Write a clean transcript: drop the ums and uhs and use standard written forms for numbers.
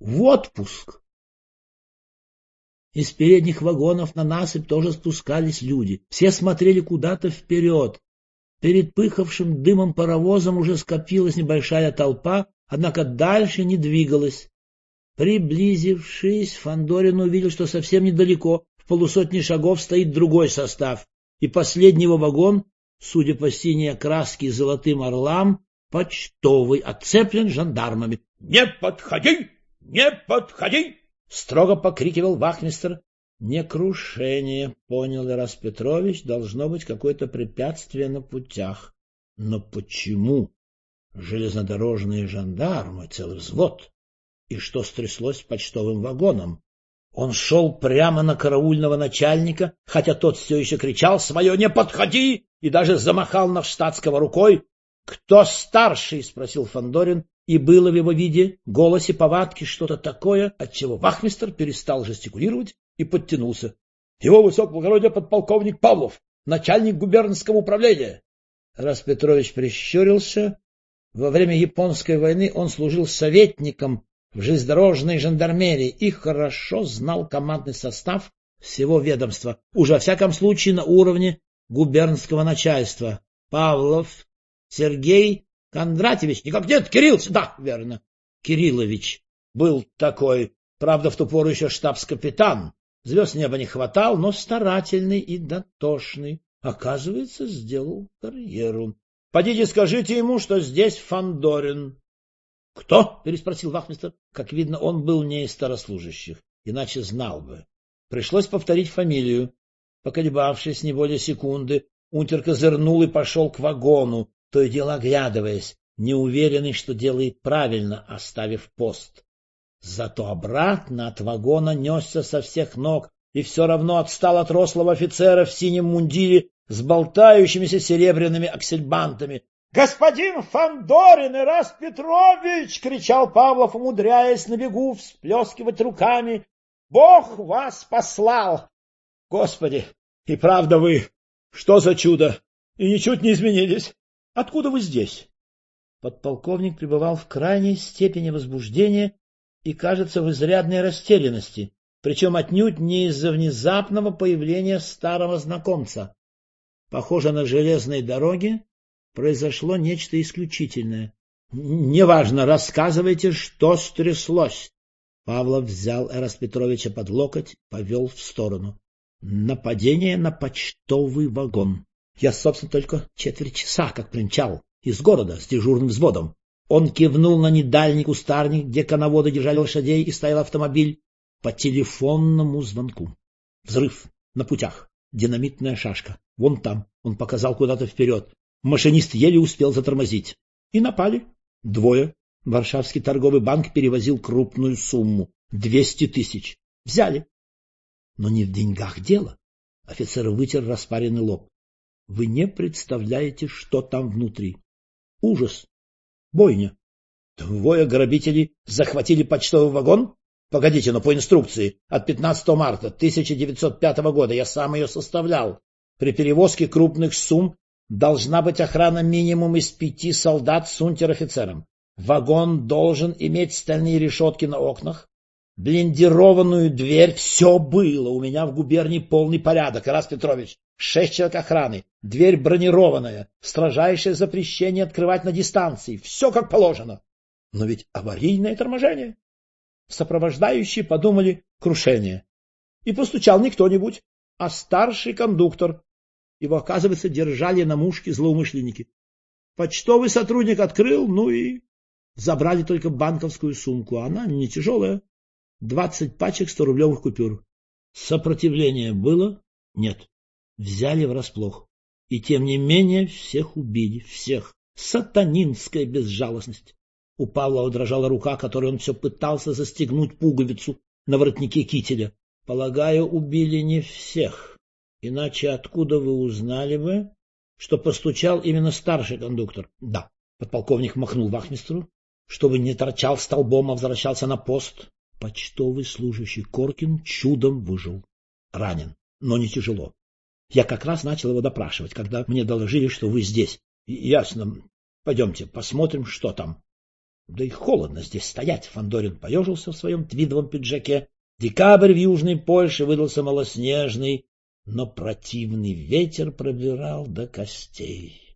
в отпуск. Из передних вагонов на насыпь тоже спускались люди. Все смотрели куда-то вперед. Перед пыхавшим дымом паровозом уже скопилась небольшая толпа, однако дальше не двигалась. Приблизившись, Фандорин увидел, что совсем недалеко, в полусотни шагов, стоит другой состав, и последний его вагон, судя по синей окраске и золотым орлам, почтовый, оцеплен жандармами. — Не подходи! Не подходи! — строго покрикивал вахмистр. Не крушение, понял Ирас Петрович, должно быть какое-то препятствие на путях. Но почему? Железнодорожные жандармы, целый взвод. И что стряслось с почтовым вагоном? Он шел прямо на караульного начальника, хотя тот все еще кричал свое «не подходи!» и даже замахал на штатского рукой. «Кто старший?» — спросил Фандорин, и было в его виде, голосе, повадке что-то такое, отчего вахмистр перестал жестикулировать и подтянулся. — Его высокоблагородие подполковник Павлов, начальник губернского управления. Ирас Петрович прищурился. Во время Японской войны он служил советником в железнодорожной жандармерии и хорошо знал командный состав всего ведомства, уже во всяком случае на уровне губернского начальства. Павлов Сергей Кондратьевич, никак нет, Кирилл, да, верно, Кириллович был такой, правда, в ту пору еще штабс-капитан. Звезд неба не хватал, но старательный и дотошный. Оказывается, сделал карьеру. — Подите скажите ему, что здесь Фандорин. — Кто? — переспросил вахмистр. Как видно, он был не из старослужащих, иначе знал бы. Пришлось повторить фамилию. Поколебавшись не более секунды, унтер козырнул и пошел к вагону, то и дело оглядываясь, неуверенный, что делает правильно, оставив пост. Зато обратно от вагона несся со всех ног и все равно отстал от рослого офицера в синем мундире с болтающимися серебряными аксельбантами. — Господин Фандорин, Ирас Петрович! — кричал Павлов, умудряясь на бегу всплескивать руками. — Бог вас послал! — Господи, и правда вы! Что за чудо! И ничуть не изменились! Откуда вы здесь? Подполковник пребывал в крайней степени возбуждения и, кажется, в изрядной растерянности, причем отнюдь не из-за внезапного появления старого знакомца. Похоже, на железной дороге произошло нечто исключительное. — Неважно, рассказывайте, что стряслось. Павлов взял Ираса Петровича под локоть, повел в сторону. — Нападение на почтовый вагон. Я, собственно, только четверть часа как примчал из города с дежурным взводом. Он кивнул на недальний кустарник, где коноводы держали лошадей, и стоял автомобиль. По телефонному звонку. Взрыв на путях. Динамитная шашка. Вон там. Он показал куда-то вперед. Машинист еле успел затормозить. И напали. Двое. Варшавский торговый банк перевозил крупную сумму. 200 тысяч. Взяли. Но не в деньгах дело. Офицер вытер распаренный лоб. Вы не представляете, что там внутри. Ужас. Бойня. Двое грабителей захватили почтовый вагон? Погодите, но по инструкции от 15 марта 1905 года я сам ее составлял. При перевозке крупных сумм должна быть охрана минимум из 5 солдат с унтер-офицером. Вагон должен иметь стальные решетки на окнах, блиндированную дверь. Все было. У меня в губернии полный порядок, Ирас Петрович. 6 человек охраны, дверь бронированная, строжайшее запрещение открывать на дистанции. Все как положено. Но ведь аварийное торможение. Сопровождающие подумали крушение. И постучал не кто-нибудь, а старший кондуктор. Его, оказывается, держали на мушке злоумышленники. Почтовый сотрудник открыл, ну и забрали только банковскую сумку. Она не тяжелая. 20 пачек 100-рублевых купюр. Сопротивление было? Нет. Взяли врасплох. И тем не менее всех убили. Всех. Сатанинская безжалостность. У Павлова дрожала рука, которой он все пытался застегнуть пуговицу на воротнике кителя. Полагаю, убили не всех. Иначе откуда вы узнали бы, что постучал именно старший кондуктор? Да. Подполковник махнул вахмистру, чтобы не торчал столбом, а возвращался на пост. Почтовый служащий Коркин чудом выжил. Ранен, но не тяжело. Я как раз начал его допрашивать, когда мне доложили, что вы здесь. Ясно. Пойдемте, посмотрим, что там. Да и холодно здесь стоять. Фандорин поежился в своем твидовом пиджаке. Декабрь в Южной Польше выдался малоснежный, но противный ветер пробирал до костей.